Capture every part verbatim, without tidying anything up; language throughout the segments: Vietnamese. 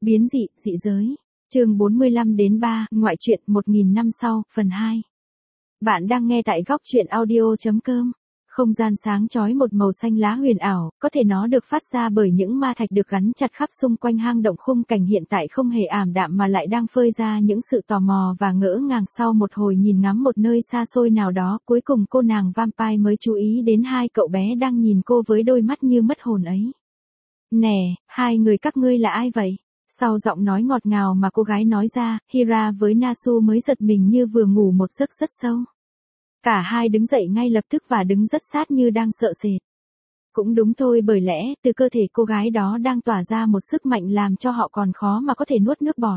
Biến dị, dị giới. Chương bốn mươi lăm đến ba, ngoại truyện một nghìn năm sau, phần hai. Bạn đang nghe tại góc truyện audio chấm com. Không gian sáng chói một màu xanh lá huyền ảo, có thể nó được phát ra bởi những ma thạch được gắn chặt khắp xung quanh hang động. Khung cảnh hiện tại không hề ảm đạm mà lại đang phơi ra những sự tò mò và ngỡ ngàng. Sau một hồi nhìn ngắm một nơi xa xôi nào đó, cuối cùng cô nàng vampire mới chú ý đến hai cậu bé đang nhìn cô với đôi mắt như mất hồn ấy. Nè, hai người các ngươi là ai vậy? Sau giọng nói ngọt ngào mà cô gái nói ra, Hira với Nasu mới giật mình như vừa ngủ một giấc rất sâu. Cả hai đứng dậy ngay lập tức và đứng rất sát như đang sợ sệt. Cũng đúng thôi, bởi lẽ từ cơ thể cô gái đó đang tỏa ra một sức mạnh làm cho họ còn khó mà có thể nuốt nước bọt.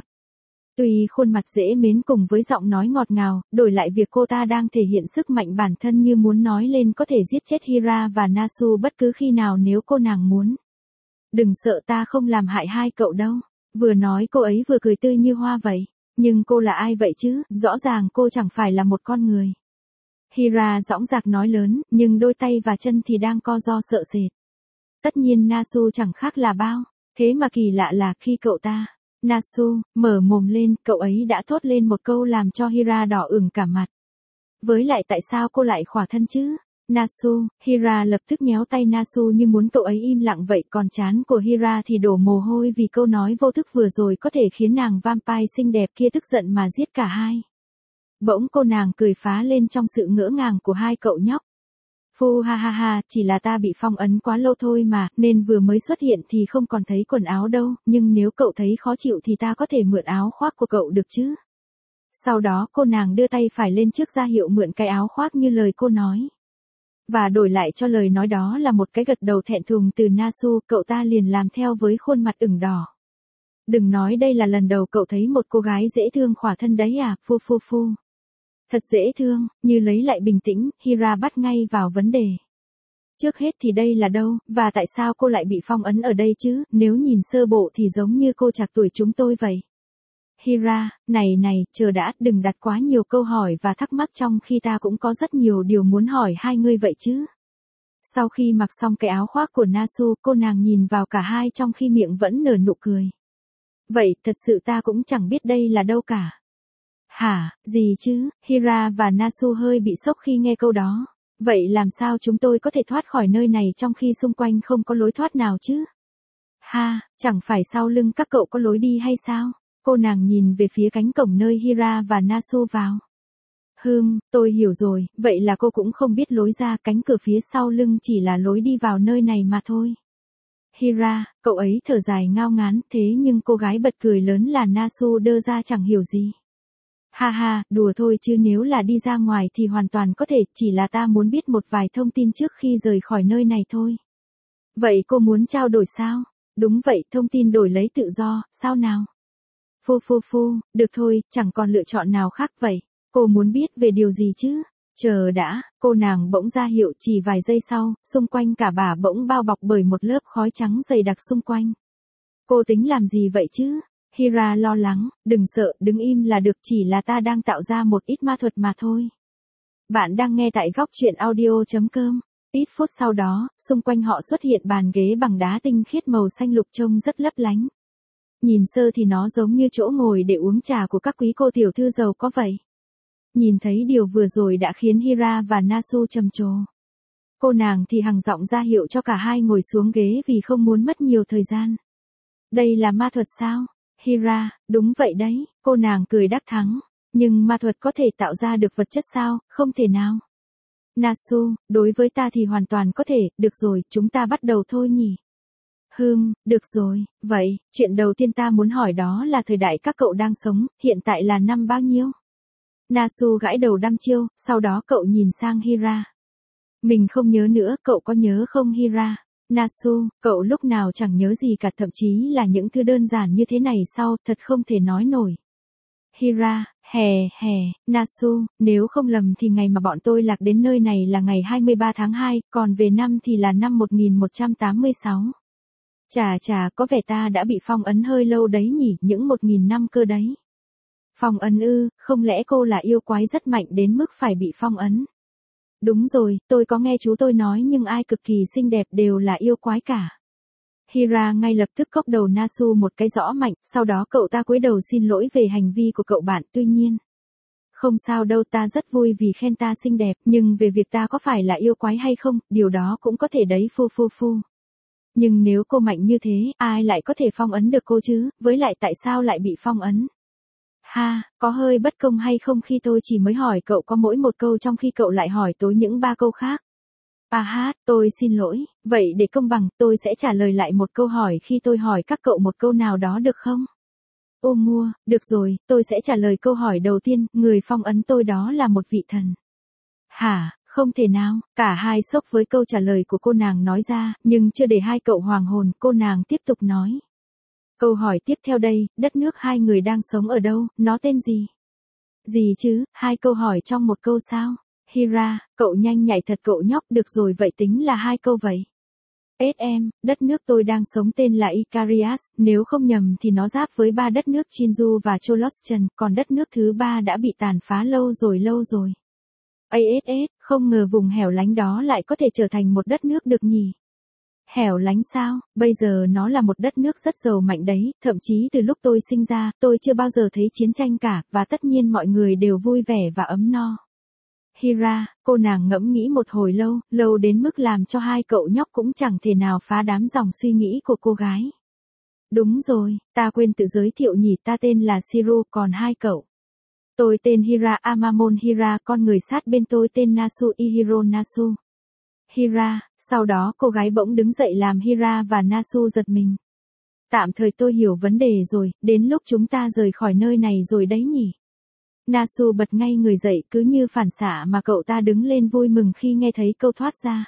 Tuy khuôn mặt dễ mến cùng với giọng nói ngọt ngào, đổi lại việc cô ta đang thể hiện sức mạnh bản thân như muốn nói lên có thể giết chết Hira và Nasu bất cứ khi nào nếu cô nàng muốn. Đừng sợ, ta không làm hại hai cậu đâu. Vừa nói cô ấy vừa cười tươi như hoa vậy. Nhưng cô là ai vậy chứ? Rõ ràng cô chẳng phải là một con người. Hira dõng dạc nói lớn, nhưng đôi tay và chân thì đang co ro sợ sệt. Tất nhiên Nasu chẳng khác là bao. Thế mà kỳ lạ là khi cậu ta, Nasu, mở mồm lên, cậu ấy đã thốt lên một câu làm cho Hira đỏ ửng cả mặt. Với lại tại sao cô lại khỏa thân chứ? Nasu, Hira lập tức nhéo tay Nasu như muốn cậu ấy im lặng vậy, còn trán của Hira thì đổ mồ hôi vì câu nói vô thức vừa rồi có thể khiến nàng vampire xinh đẹp kia tức giận mà giết cả hai. Bỗng cô nàng cười phá lên trong sự ngỡ ngàng của hai cậu nhóc. Phu ha ha ha, chỉ là ta bị phong ấn quá lâu thôi mà, nên vừa mới xuất hiện thì không còn thấy quần áo đâu, nhưng nếu cậu thấy khó chịu thì ta có thể mượn áo khoác của cậu được chứ? Sau đó cô nàng đưa tay phải lên trước ra hiệu mượn cái áo khoác như lời cô nói. Và đổi lại cho lời nói đó là một cái gật đầu thẹn thùng từ Nasu, cậu ta liền làm theo với khuôn mặt ửng đỏ. Đừng nói đây là lần đầu cậu thấy một cô gái dễ thương khỏa thân đấy à, phu phu phu. Thật dễ thương, như lấy lại bình tĩnh, Hira bắt ngay vào vấn đề. Trước hết thì đây là đâu, và tại sao cô lại bị phong ấn ở đây chứ, nếu nhìn sơ bộ thì giống như cô trạc tuổi chúng tôi vậy. Hira, này này, chờ đã, đừng đặt quá nhiều câu hỏi và thắc mắc trong khi ta cũng có rất nhiều điều muốn hỏi hai người vậy chứ. Sau khi mặc xong cái áo khoác của Nasu, cô nàng nhìn vào cả hai trong khi miệng vẫn nở nụ cười. Vậy, thật sự ta cũng chẳng biết đây là đâu cả. Hả, gì chứ? Hira và Nasu hơi bị sốc khi nghe câu đó. Vậy làm sao chúng tôi có thể thoát khỏi nơi này trong khi xung quanh không có lối thoát nào chứ? Ha, chẳng phải sau lưng các cậu có lối đi hay sao? Cô nàng nhìn về phía cánh cổng nơi Hira và Nasu vào. Hừm, tôi hiểu rồi, vậy là cô cũng không biết lối ra, cánh cửa phía sau lưng chỉ là lối đi vào nơi này mà thôi. Hira, cậu ấy thở dài ngao ngán, thế nhưng cô gái bật cười lớn là Nasu đơ ra chẳng hiểu gì. Ha ha, đùa thôi chứ nếu là đi ra ngoài thì hoàn toàn có thể, chỉ là ta muốn biết một vài thông tin trước khi rời khỏi nơi này thôi. Vậy cô muốn trao đổi sao? Đúng vậy, thông tin đổi lấy tự do, sao nào? Phu phu phu, được thôi, chẳng còn lựa chọn nào khác vậy. Cô muốn biết về điều gì chứ? Chờ đã, cô nàng bỗng ra hiệu, chỉ vài giây sau, xung quanh cả bà bỗng bao bọc bởi một lớp khói trắng dày đặc xung quanh. Cô tính làm gì vậy chứ? Hira lo lắng, đừng sợ, đứng im là được, chỉ là ta đang tạo ra một ít ma thuật mà thôi. Bạn đang nghe tại góc truyện audio chấm com. Ít phút sau đó, xung quanh họ xuất hiện bàn ghế bằng đá tinh khiết màu xanh lục trông rất lấp lánh. Nhìn sơ thì nó giống như chỗ ngồi để uống trà của các quý cô tiểu thư giàu có vậy. Nhìn thấy điều vừa rồi đã khiến Hira và Nasu trầm trồ. Cô nàng thì hằng giọng ra hiệu cho cả hai ngồi xuống ghế vì không muốn mất nhiều thời gian. Đây là ma thuật sao? Hira, đúng vậy đấy, cô nàng cười đắc thắng. Nhưng ma thuật có thể tạo ra được vật chất sao? Không thể nào. Nasu, đối với ta thì hoàn toàn có thể, được rồi, chúng ta bắt đầu thôi nhỉ. Hừm, được rồi, vậy, chuyện đầu tiên ta muốn hỏi đó là thời đại các cậu đang sống, hiện tại là năm bao nhiêu? Nasu gãi đầu đăm chiêu, sau đó cậu nhìn sang Hira. Mình không nhớ nữa, cậu có nhớ không Hira? Nasu, cậu lúc nào chẳng nhớ gì cả, thậm chí là những thứ đơn giản như thế này sau, thật không thể nói nổi. Hira, hè, hè, Nasu, nếu không lầm thì ngày mà bọn tôi lạc đến nơi này là ngày hai mươi ba tháng hai, còn về năm thì là năm một nghìn một trăm tám mươi sáu. Chà chà, có vẻ ta đã bị phong ấn hơi lâu đấy nhỉ, những một nghìn năm cơ đấy. Phong ấn ư, không lẽ cô là yêu quái rất mạnh đến mức phải bị phong ấn? Đúng rồi, tôi có nghe chú tôi nói nhưng ai cực kỳ xinh đẹp đều là yêu quái cả. Hira ngay lập tức cốc đầu Nasu một cái rõ mạnh, sau đó cậu ta cúi đầu xin lỗi về hành vi của cậu bạn, tuy nhiên. Không sao đâu, ta rất vui vì khen ta xinh đẹp, nhưng về việc ta có phải là yêu quái hay không, điều đó cũng có thể đấy phu phu phu. Nhưng nếu cô mạnh như thế, ai lại có thể phong ấn được cô chứ, với lại tại sao lại bị phong ấn? Ha, có hơi bất công hay không khi tôi chỉ mới hỏi cậu có mỗi một câu trong khi cậu lại hỏi tối những ba câu khác? À ha, tôi xin lỗi, vậy để công bằng, tôi sẽ trả lời lại một câu hỏi khi tôi hỏi các cậu một câu nào đó được không? Ô mua, được rồi, tôi sẽ trả lời câu hỏi đầu tiên, người phong ấn tôi đó là một vị thần. Hả, không thể nào, cả hai sốc với câu trả lời của cô nàng nói ra, nhưng chưa để hai cậu hoàng hồn, cô nàng tiếp tục nói. Câu hỏi tiếp theo đây, đất nước hai người đang sống ở đâu, nó tên gì? Gì chứ, hai câu hỏi trong một câu sao? Hira, cậu nhanh nhạy thật cậu nhóc, được rồi vậy tính là hai câu vậy. ét em, đất nước tôi đang sống tên là Icarias, nếu không nhầm thì nó giáp với ba đất nước Chinju và Cholostion, còn đất nước thứ ba đã bị tàn phá lâu rồi lâu rồi. a ét ét, không ngờ vùng hẻo lánh đó lại có thể trở thành một đất nước được nhỉ? Hẻo lánh sao, bây giờ nó là một đất nước rất giàu mạnh đấy, thậm chí từ lúc tôi sinh ra, tôi chưa bao giờ thấy chiến tranh cả, và tất nhiên mọi người đều vui vẻ và ấm no. Hira, cô nàng ngẫm nghĩ một hồi lâu, lâu đến mức làm cho hai cậu nhóc cũng chẳng thể nào phá đám dòng suy nghĩ của cô gái. Đúng rồi, ta quên tự giới thiệu nhỉ, ta tên là Shiru, còn hai cậu. Tôi tên Hira Amamon Hira, con người sát bên tôi tên Nasu Ihiro Nasu. Hira, sau đó cô gái bỗng đứng dậy làm Hira và Nasu giật mình. Tạm thời tôi hiểu vấn đề rồi, đến lúc chúng ta rời khỏi nơi này rồi đấy nhỉ. Nasu bật ngay người dậy cứ như phản xạ mà cậu ta đứng lên vui mừng khi nghe thấy câu thoát ra.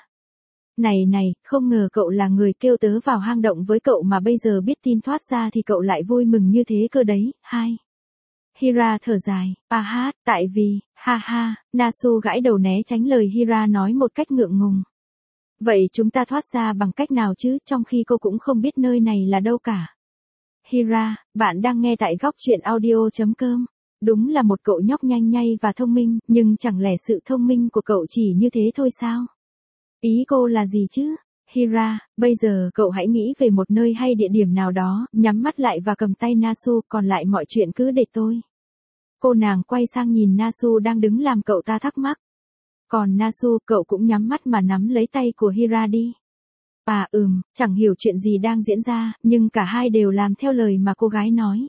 Này này, không ngờ cậu là người kêu tớ vào hang động với cậu mà bây giờ biết tin thoát ra thì cậu lại vui mừng như thế cơ đấy, hai. Hira thở dài, à hát, tại vì, ha ha, Nasu gãi đầu né tránh lời Hira nói một cách ngượng ngùng. Vậy chúng ta thoát ra bằng cách nào chứ, trong khi cô cũng không biết nơi này là đâu cả. Hira, bạn đang nghe tại góc truyện audio chấm com. Đúng là một cậu nhóc nhanh nhạy và thông minh, nhưng chẳng lẽ sự thông minh của cậu chỉ như thế thôi sao? Ý cô là gì chứ? Hira, bây giờ cậu hãy nghĩ về một nơi hay địa điểm nào đó, nhắm mắt lại và cầm tay Nasu, còn lại mọi chuyện cứ để tôi. Cô nàng quay sang nhìn Nasu đang đứng làm cậu ta thắc mắc. Còn Nasu, cậu cũng nhắm mắt mà nắm lấy tay của Hira đi. À ừm, chẳng hiểu chuyện gì đang diễn ra, nhưng cả hai đều làm theo lời mà cô gái nói.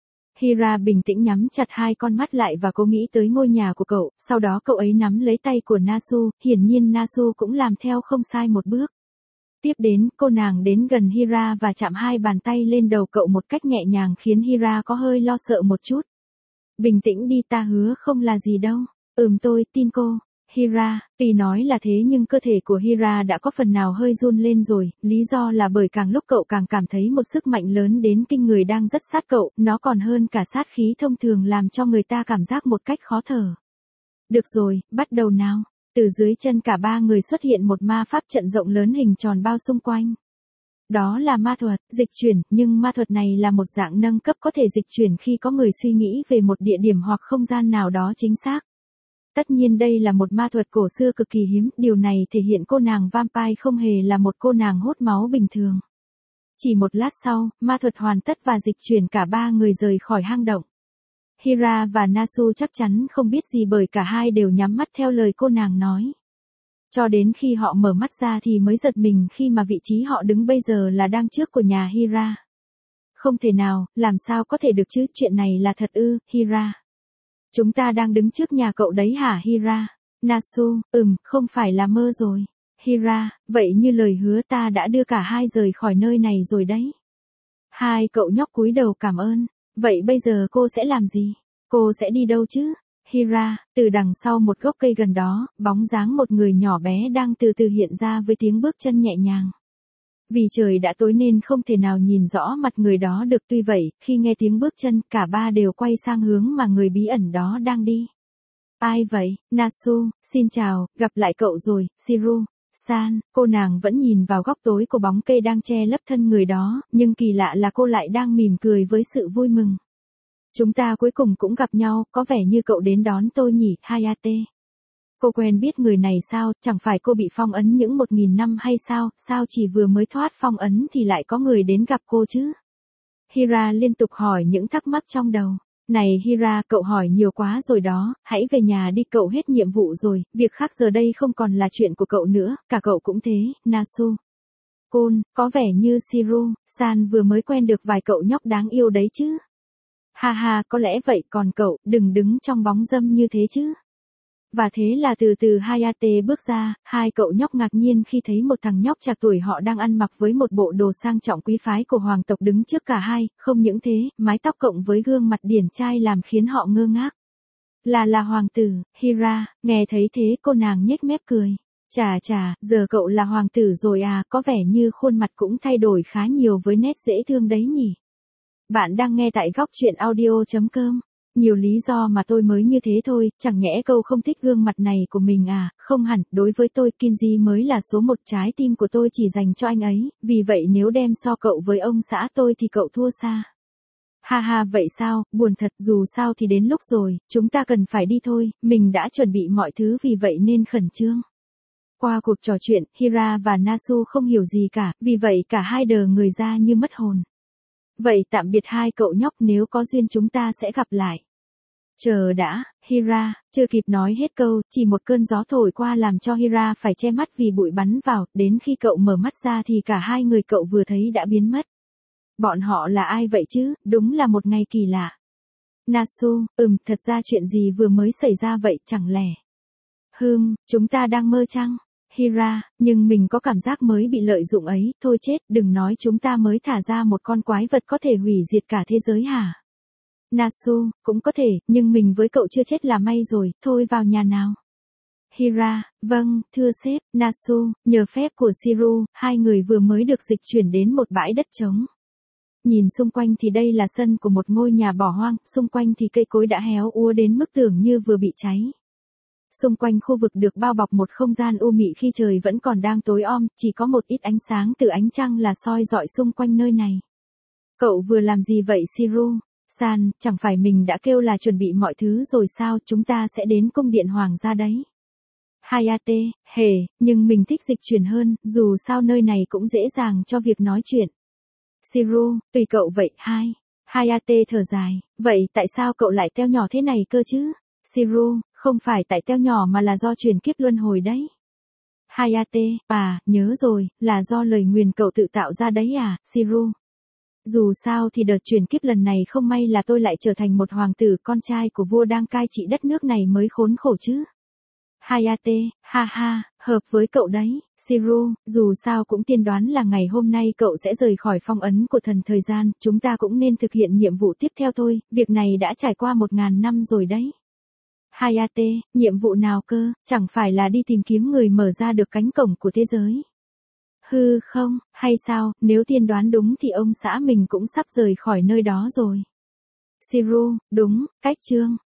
Hira bình tĩnh nhắm chặt hai con mắt lại và cố nghĩ tới ngôi nhà của cậu, sau đó cậu ấy nắm lấy tay của Nasu, hiển nhiên Nasu cũng làm theo không sai một bước. Tiếp đến, cô nàng đến gần Hira và chạm hai bàn tay lên đầu cậu một cách nhẹ nhàng khiến Hira có hơi lo sợ một chút. Bình tĩnh đi, ta hứa không là gì đâu. Ừm, tôi tin cô. Hira, tuy nói là thế nhưng cơ thể của Hira đã có phần nào hơi run lên rồi, lý do là bởi càng lúc cậu càng cảm thấy một sức mạnh lớn đến kinh người đang rất sát cậu, nó còn hơn cả sát khí thông thường làm cho người ta cảm giác một cách khó thở. Được rồi, bắt đầu nào. Từ dưới chân cả ba người xuất hiện một ma pháp trận rộng lớn hình tròn bao xung quanh. Đó là ma thuật, dịch chuyển, nhưng ma thuật này là một dạng nâng cấp có thể dịch chuyển khi có người suy nghĩ về một địa điểm hoặc không gian nào đó chính xác. Tất nhiên đây là một ma thuật cổ xưa cực kỳ hiếm, điều này thể hiện cô nàng vampire không hề là một cô nàng hút máu bình thường. Chỉ một lát sau, ma thuật hoàn tất và dịch chuyển cả ba người rời khỏi hang động. Hira và Nasu chắc chắn không biết gì bởi cả hai đều nhắm mắt theo lời cô nàng nói. Cho đến khi họ mở mắt ra thì mới giật mình khi mà vị trí họ đứng bây giờ là đang trước của nhà Hira. Không thể nào, làm sao có thể được chứ, chuyện này là thật ư, Hira. Chúng ta đang đứng trước nhà cậu đấy hả Hira? Nasu, ừm, không phải là mơ rồi. Hira, vậy như lời hứa ta đã đưa cả hai rời khỏi nơi này rồi đấy. Hai cậu nhóc cúi đầu cảm ơn. Vậy bây giờ cô sẽ làm gì? Cô sẽ đi đâu chứ? Hira, từ đằng sau một gốc cây gần đó, bóng dáng một người nhỏ bé đang từ từ hiện ra với tiếng bước chân nhẹ nhàng. Vì trời đã tối nên không thể nào nhìn rõ mặt người đó được, tuy vậy, khi nghe tiếng bước chân, cả ba đều quay sang hướng mà người bí ẩn đó đang đi. Ai vậy? Nasu, xin chào, gặp lại cậu rồi, Shiru. San, cô nàng vẫn nhìn vào góc tối của bóng cây đang che lấp thân người đó, nhưng kỳ lạ là cô lại đang mỉm cười với sự vui mừng. Chúng ta cuối cùng cũng gặp nhau, có vẻ như cậu đến đón tôi nhỉ, Hayate. Cô quen biết người này sao, chẳng phải cô bị phong ấn những một nghìn năm hay sao, sao chỉ vừa mới thoát phong ấn thì lại có người đến gặp cô chứ? Hira liên tục hỏi những thắc mắc trong đầu. Này Hira, cậu hỏi nhiều quá rồi đó, hãy về nhà đi, cậu hết nhiệm vụ rồi, việc khác giờ đây không còn là chuyện của cậu nữa, cả cậu cũng thế, Nasu. Côn, có vẻ như Shiru, San vừa mới quen được vài cậu nhóc đáng yêu đấy chứ. Ha ha, có lẽ vậy, còn cậu, đừng đứng trong bóng râm như thế chứ. Và thế là từ từ Hayate bước ra, hai cậu nhóc ngạc nhiên khi thấy một thằng nhóc trạc tuổi họ đang ăn mặc với một bộ đồ sang trọng quý phái của hoàng tộc đứng trước cả hai, không những thế, mái tóc cộng với gương mặt điển trai làm khiến họ ngơ ngác. Là là hoàng tử, Hira, nghe thấy thế cô nàng nhếch mép cười. Chà chà, giờ cậu là hoàng tử rồi à, có vẻ như khuôn mặt cũng thay đổi khá nhiều với nét dễ thương đấy nhỉ. Bạn đang nghe tại góc truyện audio.com. Nhiều lý do mà tôi mới như thế thôi, chẳng nhẽ cậu không thích gương mặt này của mình à, không hẳn, đối với tôi Kinji mới là số một, trái tim của tôi chỉ dành cho anh ấy, vì vậy nếu đem so cậu với ông xã tôi thì cậu thua xa. Ha ha, vậy sao, buồn thật, dù sao thì đến lúc rồi, chúng ta cần phải đi thôi, mình đã chuẩn bị mọi thứ vì vậy nên khẩn trương. Qua cuộc trò chuyện, Hira và Nasu không hiểu gì cả, vì vậy cả hai đờ người ra như mất hồn. Vậy tạm biệt hai cậu nhóc, nếu có duyên chúng ta sẽ gặp lại. Chờ đã, Hira, chưa kịp nói hết câu, chỉ một cơn gió thổi qua làm cho Hira phải che mắt vì bụi bắn vào, đến khi cậu mở mắt ra thì cả hai người cậu vừa thấy đã biến mất. Bọn họ là ai vậy chứ, đúng là một ngày kỳ lạ. Nasu, ừm, thật ra chuyện gì vừa mới xảy ra vậy, chẳng lẽ? Hừm, chúng ta đang mơ chăng? Hira, nhưng mình có cảm giác mới bị lợi dụng ấy, thôi chết, đừng nói chúng ta mới thả ra một con quái vật có thể hủy diệt cả thế giới hả? Nasu, cũng có thể, nhưng mình với cậu chưa chết là may rồi, thôi vào nhà nào. Hira, vâng, thưa sếp, Nasu, nhờ phép của Shiru, hai người vừa mới được dịch chuyển đến một bãi đất trống. Nhìn xung quanh thì đây là sân của một ngôi nhà bỏ hoang, xung quanh thì cây cối đã héo úa đến mức tưởng như vừa bị cháy. Xung quanh khu vực được bao bọc một không gian u mị khi trời vẫn còn đang tối om, chỉ có một ít ánh sáng từ ánh trăng là soi rọi xung quanh nơi này. Cậu vừa làm gì vậy Shiru? San, chẳng phải mình đã kêu là chuẩn bị mọi thứ rồi sao, chúng ta sẽ đến cung điện hoàng gia đấy. Hayate, hề, nhưng mình thích dịch chuyển hơn, dù sao nơi này cũng dễ dàng cho việc nói chuyện. Shiru, tùy cậu vậy, hai. Hayate thở dài, vậy tại sao cậu lại teo nhỏ thế này cơ chứ? Shiru, không phải tại teo nhỏ mà là do chuyển kiếp luân hồi đấy. Hayate, à, nhớ rồi, là do lời nguyền cậu tự tạo ra đấy à, Shiru. Dù sao thì đợt chuyển kiếp lần này không may là tôi lại trở thành một hoàng tử con trai của vua đang cai trị đất nước này mới khốn khổ chứ. Hayate, ha ha, hợp với cậu đấy, Shiru, dù sao cũng tiên đoán là ngày hôm nay cậu sẽ rời khỏi phong ấn của thần thời gian, chúng ta cũng nên thực hiện nhiệm vụ tiếp theo thôi, việc này đã trải qua một ngàn năm rồi đấy. Hayate, nhiệm vụ nào cơ, chẳng phải là đi tìm kiếm người mở ra được cánh cổng của thế giới. Hư không, hay sao, nếu tiên đoán đúng thì ông xã mình cũng sắp rời khỏi nơi đó rồi. Shiru, đúng, cách chương.